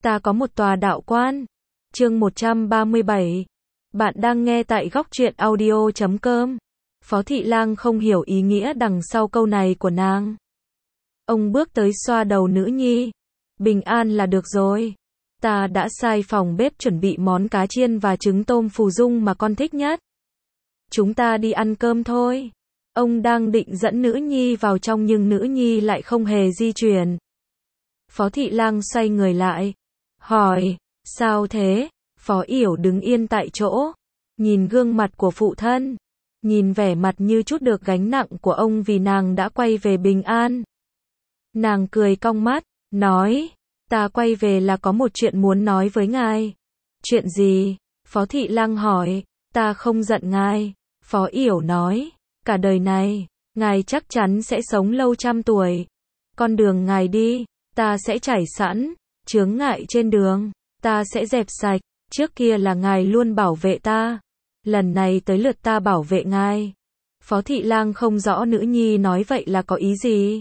Ta có một tòa đạo quan. Chương 137. Bạn đang nghe tại góc truyện audio.com. Phó Thị Lang không hiểu ý nghĩa đằng sau câu này của nàng. Ông bước tới xoa đầu nữ nhi. Bình an là được rồi. Ta đã sai phòng bếp chuẩn bị món cá chiên và trứng tôm phù dung mà con thích nhất. Chúng ta đi ăn cơm thôi. Ông đang định dẫn nữ nhi vào trong nhưng nữ nhi lại không hề di chuyển. Phó Thị Lang xoay người lại, hỏi, sao thế? Phó Yểu đứng yên tại chỗ, nhìn gương mặt của phụ thân, nhìn vẻ mặt như chút được gánh nặng của ông vì nàng đã quay về bình an. Nàng cười cong mắt, nói, ta quay về là có một chuyện muốn nói với ngài. Chuyện gì? Phó Thị Lang hỏi, ta không giận ngài. Phó Yểu nói, cả đời này, ngài chắc chắn sẽ sống lâu trăm tuổi. Con đường ngài đi, ta sẽ trải sẵn, chướng ngại trên đường, ta sẽ dẹp sạch, trước kia là ngài luôn bảo vệ ta, lần này tới lượt ta bảo vệ ngài. Phó Thị Lang không rõ nữ nhi nói vậy là có ý gì.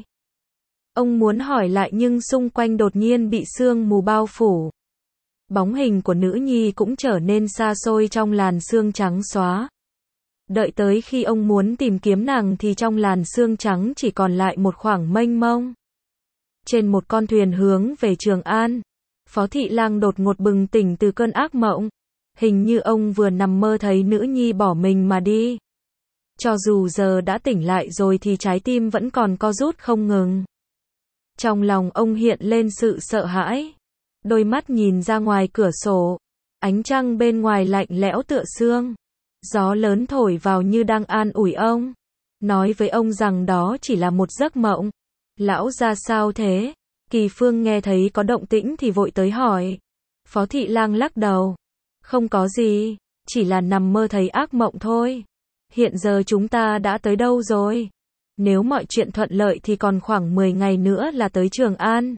Ông muốn hỏi lại nhưng xung quanh đột nhiên bị sương mù bao phủ. Bóng hình của nữ nhi cũng trở nên xa xôi trong làn sương trắng xóa. Đợi tới khi ông muốn tìm kiếm nàng thì trong làn sương trắng chỉ còn lại một khoảng mênh mông. Trên một con thuyền hướng về Trường An, Phó Thị Lang đột ngột bừng tỉnh từ cơn ác mộng. Hình như ông vừa nằm mơ thấy nữ nhi bỏ mình mà đi. Cho dù giờ đã tỉnh lại rồi thì trái tim vẫn còn co rút không ngừng. Trong lòng ông hiện lên sự sợ hãi. Đôi mắt nhìn ra ngoài cửa sổ. Ánh trăng bên ngoài lạnh lẽo tựa sương. Gió lớn thổi vào như đang an ủi ông. Nói với ông rằng đó chỉ là một giấc mộng. Lão ra sao thế? Kỳ Phương nghe thấy có động tĩnh thì vội tới hỏi. Phó Thị Lang lắc đầu. Không có gì, chỉ là nằm mơ thấy ác mộng thôi. Hiện giờ chúng ta đã tới đâu rồi? Nếu mọi chuyện thuận lợi thì còn khoảng 10 ngày nữa là tới Trường An.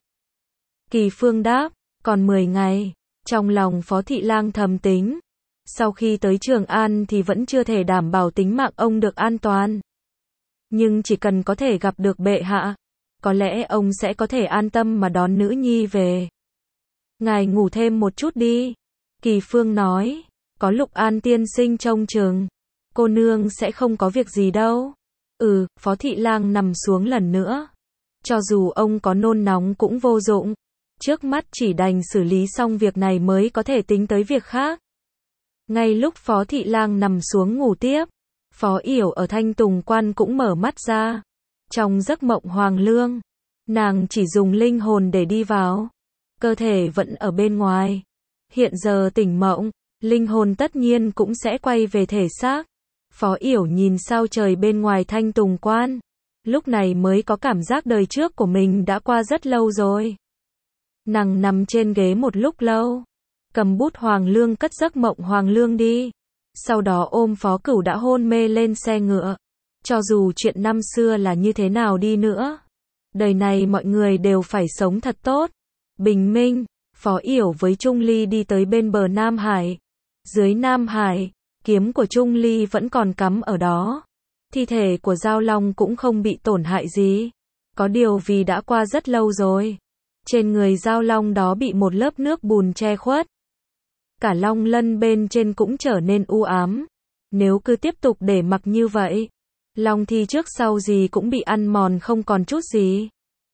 Kỳ Phương đáp, còn 10 ngày. Trong lòng Phó Thị Lang thầm tính. Sau khi tới Trường An thì vẫn chưa thể đảm bảo tính mạng ông được an toàn. Nhưng chỉ cần có thể gặp được bệ hạ, có lẽ ông sẽ có thể an tâm mà đón nữ nhi về. Ngài ngủ thêm một chút đi. Kỳ Phương nói, có Lục An tiên sinh trông chừng, cô nương sẽ không có việc gì đâu. Phó Thị Lang nằm xuống lần nữa. Cho dù ông có nôn nóng cũng vô dụng. Trước mắt chỉ đành xử lý xong việc này mới có thể tính tới việc khác. Ngay lúc Phó Thị Lang nằm xuống ngủ tiếp, Phó Yểu ở Thanh Tùng Quan cũng mở mắt ra. Trong giấc mộng hoàng lương, nàng chỉ dùng linh hồn để đi vào. Cơ thể vẫn ở bên ngoài. Hiện giờ tỉnh mộng, linh hồn tất nhiên cũng sẽ quay về thể xác. Phó Yểu nhìn sao trời bên ngoài Thanh Tùng Quan. Lúc này mới có cảm giác đời trước của mình đã qua rất lâu rồi. Nàng nằm trên ghế một lúc lâu. Cầm bút hoàng lương cất giấc mộng hoàng lương đi. Sau đó ôm Phó Cửu đã hôn mê lên xe ngựa. Cho dù chuyện năm xưa là như thế nào đi nữa, đời này mọi người đều phải sống thật tốt. Bình minh, Phó Yểu với Trung Ly đi tới bên bờ Nam Hải. Dưới Nam Hải, kiếm của Trung Ly vẫn còn cắm ở đó. Thi thể của Giao Long cũng không bị tổn hại gì. Có điều vì đã qua rất lâu rồi. Trên người Giao Long đó bị một lớp nước bùn che khuất. Cả long lân bên trên cũng trở nên u ám. Nếu cứ tiếp tục để mặc như vậy, long thi trước sau gì cũng bị ăn mòn không còn chút gì.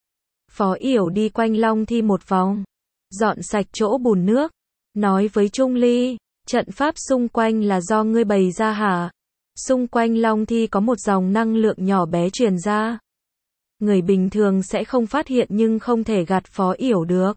Phó Yểu đi quanh long thi một vòng, dọn sạch chỗ bùn nước, nói với Trung Ly, trận pháp xung quanh là do ngươi bày ra hả? Xung quanh long thi có một dòng năng lượng nhỏ bé truyền ra. Người bình thường sẽ không phát hiện nhưng không thể gạt Phó Yểu được.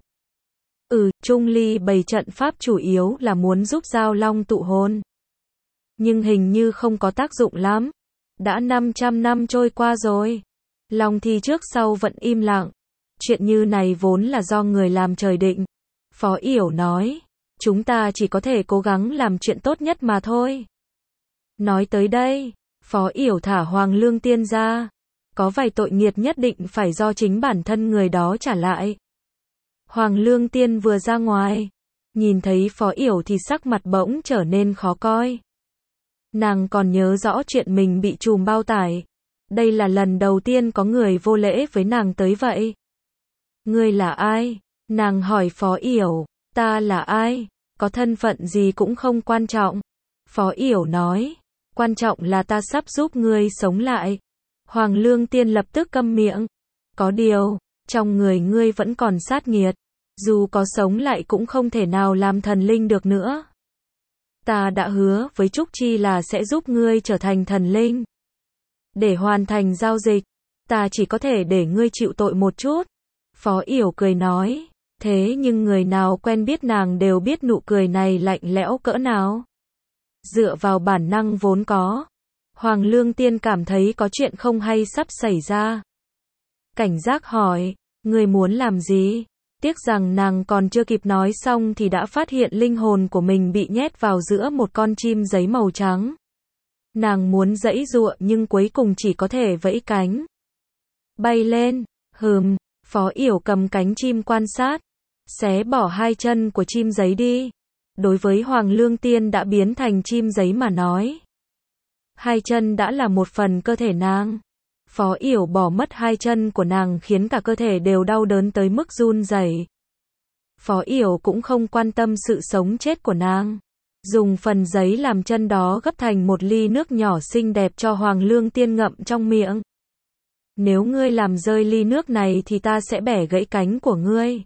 Trung Ly bày trận pháp chủ yếu là muốn giúp Giao Long tụ hồn. Nhưng hình như không có tác dụng lắm. Đã 500 năm trôi qua rồi. Long thi trước sau vẫn im lặng. Chuyện như này vốn là do người làm trời định. Phó Yểu nói, chúng ta chỉ có thể cố gắng làm chuyện tốt nhất mà thôi. Nói tới đây, Phó Yểu thả Hoàng Lương Tiên ra. Có vài tội nghiệt nhất định phải do chính bản thân người đó trả lại. Hoàng Lương Tiên vừa ra ngoài, nhìn thấy Phó Yểu thì sắc mặt bỗng trở nên khó coi. Nàng còn nhớ rõ chuyện mình bị trùm bao tải. Đây là lần đầu tiên có người vô lễ với nàng tới vậy. Ngươi là ai? Nàng hỏi Phó Yểu. Ta là ai? Có thân phận gì cũng không quan trọng. Phó Yểu nói. Quan trọng là ta sắp giúp ngươi sống lại. Hoàng Lương Tiên lập tức câm miệng. Có điều, trong người ngươi vẫn còn sát nghiệt. Dù có sống lại cũng không thể nào làm thần linh được nữa. Ta đã hứa với Trúc Chi là sẽ giúp ngươi trở thành thần linh. Để hoàn thành giao dịch, ta chỉ có thể để ngươi chịu tội một chút. Phó Yểu cười nói. Thế nhưng người nào quen biết nàng đều biết nụ cười này lạnh lẽo cỡ nào. Dựa vào bản năng vốn có, Hoàng Lương Tiên cảm thấy có chuyện không hay sắp xảy ra. Cảnh giác hỏi, ngươi muốn làm gì? Tiếc rằng nàng còn chưa kịp nói xong thì đã phát hiện linh hồn của mình bị nhét vào giữa một con chim giấy màu trắng. Nàng muốn giãy giụa nhưng cuối cùng chỉ có thể vẫy cánh. Bay lên, Phó Yểu cầm cánh chim quan sát, xé bỏ hai chân của chim giấy đi. Đối với Hoàng Lương Tiên đã biến thành chim giấy mà nói, hai chân đã là một phần cơ thể nàng. Phó Yểu bỏ mất hai chân của nàng khiến cả cơ thể đều đau đớn tới mức run rẩy. Phó Yểu cũng không quan tâm sự sống chết của nàng. Dùng phần giấy làm chân đó gấp thành một ly nước nhỏ xinh đẹp cho Hoàng Lương Tiên ngậm trong miệng. Nếu ngươi làm rơi ly nước này thì ta sẽ bẻ gãy cánh của ngươi.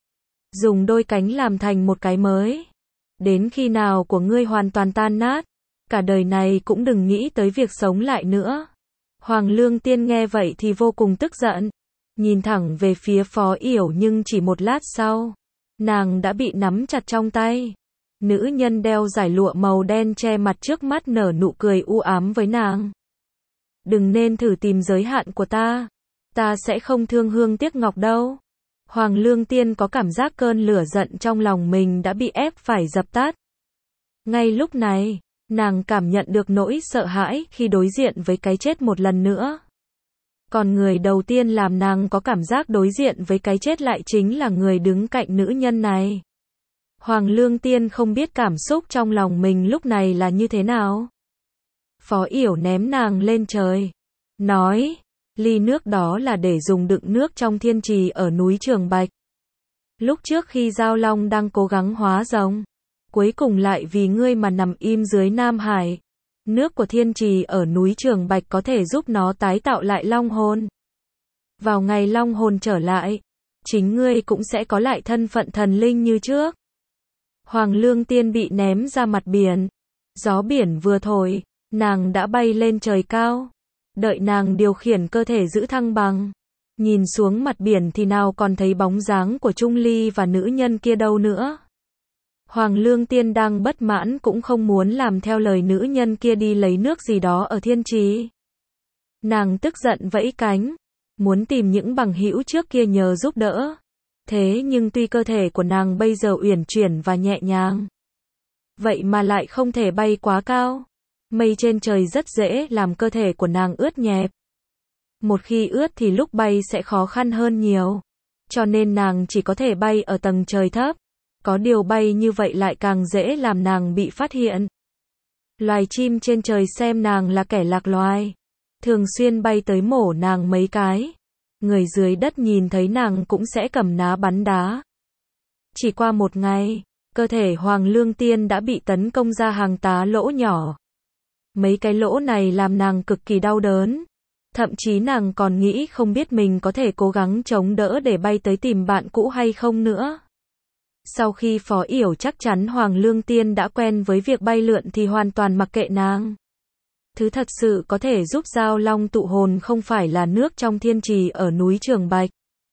Dùng đôi cánh làm thành một cái mới. Đến khi nào của ngươi hoàn toàn tan nát, cả đời này cũng đừng nghĩ tới việc sống lại nữa. Hoàng Lương Tiên nghe vậy thì vô cùng tức giận. Nhìn thẳng về phía Phó Yểu nhưng chỉ một lát sau, nàng đã bị nắm chặt trong tay. Nữ nhân đeo dải lụa màu đen che mặt trước mắt nở nụ cười u ám với nàng. Đừng nên thử tìm giới hạn của ta. Ta sẽ không thương hương tiếc ngọc đâu. Hoàng Lương Tiên có cảm giác cơn lửa giận trong lòng mình đã bị ép phải dập tắt. Ngay lúc này, nàng cảm nhận được nỗi sợ hãi khi đối diện với cái chết một lần nữa. Còn người đầu tiên làm nàng có cảm giác đối diện với cái chết lại chính là người đứng cạnh nữ nhân này. Hoàng Lương Tiên không biết cảm xúc trong lòng mình lúc này là như thế nào. Phó Yểu ném nàng lên trời. Nói, ly nước đó là để dùng đựng nước trong thiên trì ở núi Trường Bạch. Lúc trước khi Giao Long đang cố gắng hóa rồng, cuối cùng lại vì ngươi mà nằm im dưới Nam Hải. Nước của thiên trì ở núi Trường Bạch có thể giúp nó tái tạo lại long hồn. Vào ngày long hồn trở lại, chính ngươi cũng sẽ có lại thân phận thần linh như trước. Hoàng Lương Tiên bị ném ra mặt biển. Gió biển vừa thổi, nàng đã bay lên trời cao. Đợi nàng điều khiển cơ thể giữ thăng bằng, nhìn xuống mặt biển thì nào còn thấy bóng dáng của Trung Ly và nữ nhân kia đâu nữa. Hoàng Lương Tiên đang bất mãn cũng không muốn làm theo lời nữ nhân kia đi lấy nước gì đó ở thiên trì. Nàng tức giận vẫy cánh, muốn tìm những bằng hữu trước kia nhờ giúp đỡ. Thế nhưng tuy cơ thể của nàng bây giờ uyển chuyển và nhẹ nhàng, vậy mà lại không thể bay quá cao. Mây trên trời rất dễ làm cơ thể của nàng ướt nhẹp. Một khi ướt thì lúc bay sẽ khó khăn hơn nhiều. Cho nên nàng chỉ có thể bay ở tầng trời thấp. Có điều bay như vậy lại càng dễ làm nàng bị phát hiện. Loài chim trên trời xem nàng là kẻ lạc loài, thường xuyên bay tới mổ nàng mấy cái. Người dưới đất nhìn thấy nàng cũng sẽ cầm ná bắn đá. Chỉ qua một ngày, cơ thể Hoàng Lương Tiên đã bị tấn công ra hàng tá lỗ nhỏ. Mấy cái lỗ này làm nàng cực kỳ đau đớn. Thậm chí nàng còn nghĩ không biết mình có thể cố gắng chống đỡ để bay tới tìm bạn cũ hay không nữa. Sau khi Phó Yểu chắc chắn Hoàng Lương Tiên đã quen với việc bay lượn thì hoàn toàn mặc kệ nàng. Thứ thật sự có thể giúp Giao Long tụ hồn không phải là nước trong thiên trì ở núi Trường Bạch,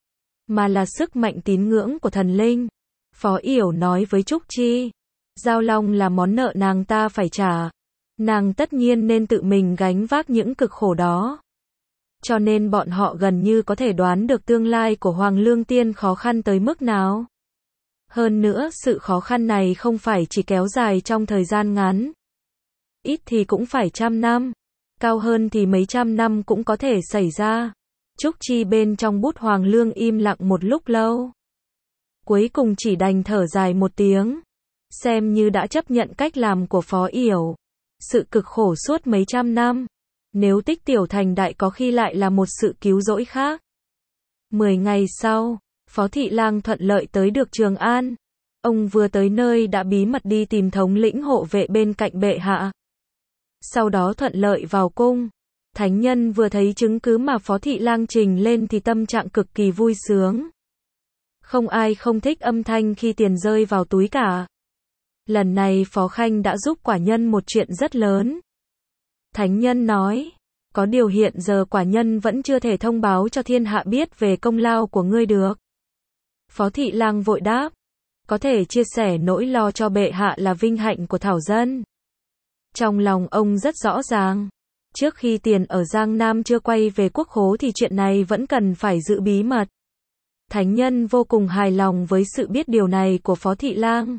mà là sức mạnh tín ngưỡng của thần linh. Phó Yểu nói với Trúc Chi, Giao Long là món nợ nàng ta phải trả. Nàng tất nhiên nên tự mình gánh vác những cực khổ đó. Cho nên bọn họ gần như có thể đoán được tương lai của Hoàng Lương Tiên khó khăn tới mức nào. Hơn nữa sự khó khăn này không phải chỉ kéo dài trong thời gian ngắn. Ít thì cũng phải trăm năm. Cao hơn thì mấy trăm năm cũng có thể xảy ra. Trúc Chi bên trong bút Hoàng Lương im lặng một lúc lâu. Cuối cùng chỉ đành thở dài một tiếng. Xem như đã chấp nhận cách làm của Phó Yểu. Sự cực khổ suốt mấy trăm năm. Nếu tích tiểu thành đại có khi lại là một sự cứu rỗi khác. 10 ngày sau, Phó Thị Lang thuận lợi tới được Trường An. Ông vừa tới nơi đã bí mật đi tìm thống lĩnh hộ vệ bên cạnh bệ hạ. Sau đó thuận lợi vào cung. Thánh nhân vừa thấy chứng cứ mà Phó Thị Lang trình lên thì tâm trạng cực kỳ vui sướng. Không ai không thích âm thanh khi tiền rơi vào túi cả. Lần này Phó Khanh đã giúp quả nhân một chuyện rất lớn. Thánh nhân nói, có điều hiện giờ quả nhân vẫn chưa thể thông báo cho thiên hạ biết về công lao của ngươi được. Phó Thị Lang vội đáp, có thể chia sẻ nỗi lo cho bệ hạ là vinh hạnh của thảo dân. Trong lòng ông rất rõ ràng, trước khi tiền ở Giang Nam chưa quay về quốc khố thì chuyện này vẫn cần phải giữ bí mật. Thánh nhân vô cùng hài lòng với sự biết điều này của Phó Thị Lang.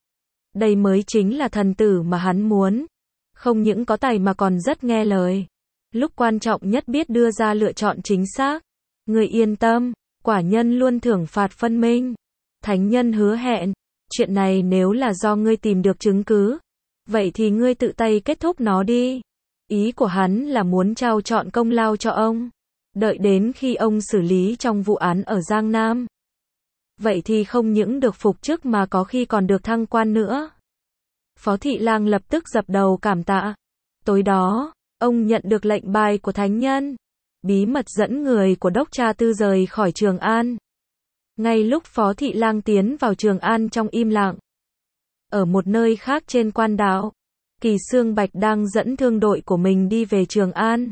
Đây mới chính là thần tử mà hắn muốn. Không những có tài mà còn rất nghe lời. Lúc quan trọng nhất biết đưa ra lựa chọn chính xác. Ngươi yên tâm, quả nhân luôn thưởng phạt phân minh. Thánh nhân hứa hẹn, chuyện này nếu là do ngươi tìm được chứng cứ, vậy thì ngươi tự tay kết thúc nó đi. Ý của hắn là muốn trao trọn công lao cho ông. Đợi đến khi ông xử lý trong vụ án ở Giang Nam. Vậy thì không những được phục chức mà có khi còn được thăng quan nữa. Phó Thị Lang lập tức dập đầu cảm tạ. Tối đó, ông nhận được lệnh bài của thánh nhân. Bí mật dẫn người của Đốc Tra Tư rời khỏi Trường An. Ngay lúc Phó Thị Lang tiến vào Trường An trong im lặng. Ở một nơi khác trên quan đảo, Kỳ Xương Bạch đang dẫn thương đội của mình đi về Trường An.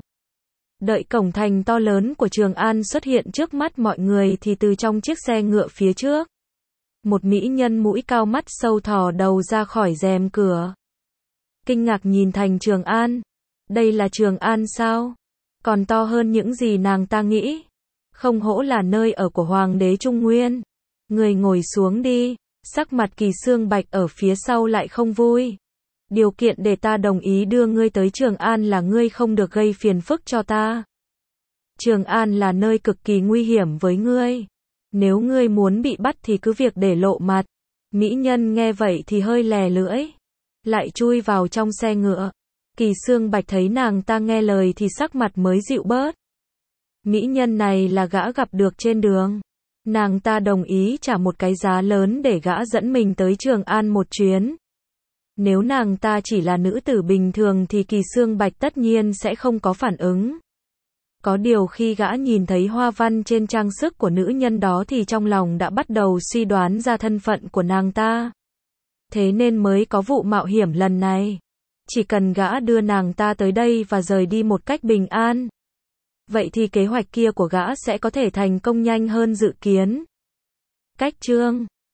Đợi cổng thành to lớn của Trường An xuất hiện trước mắt mọi người thì từ trong chiếc xe ngựa phía trước, một mỹ nhân mũi cao mắt sâu thò đầu ra khỏi rèm cửa. Kinh ngạc nhìn thành Trường An. Đây là Trường An sao? Còn to hơn những gì nàng ta nghĩ. Không hổ là nơi ở của Hoàng đế Trung Nguyên. Người ngồi xuống đi. Sắc mặt Kỳ Xương Bạch ở phía sau lại không vui. Điều kiện để ta đồng ý đưa ngươi tới Trường An là ngươi không được gây phiền phức cho ta. Trường An là nơi cực kỳ nguy hiểm với ngươi. Nếu ngươi muốn bị bắt thì cứ việc để lộ mặt. Mỹ nhân nghe vậy thì hơi lè lưỡi. Lại chui vào trong xe ngựa. Kỳ Xương Bạch thấy nàng ta nghe lời thì sắc mặt mới dịu bớt. Mỹ nhân này là gã gặp được trên đường. Nàng ta đồng ý trả một cái giá lớn để gã dẫn mình tới Trường An một chuyến. Nếu nàng ta chỉ là nữ tử bình thường thì Kỳ Xương Bạch tất nhiên sẽ không có phản ứng. Có điều khi gã nhìn thấy hoa văn trên trang sức của nữ nhân đó thì trong lòng đã bắt đầu suy đoán ra thân phận của nàng ta. Thế nên mới có vụ mạo hiểm lần này. Chỉ cần gã đưa nàng ta tới đây và rời đi một cách bình an. Vậy thì kế hoạch kia của gã sẽ có thể thành công nhanh hơn dự kiến. Cách chương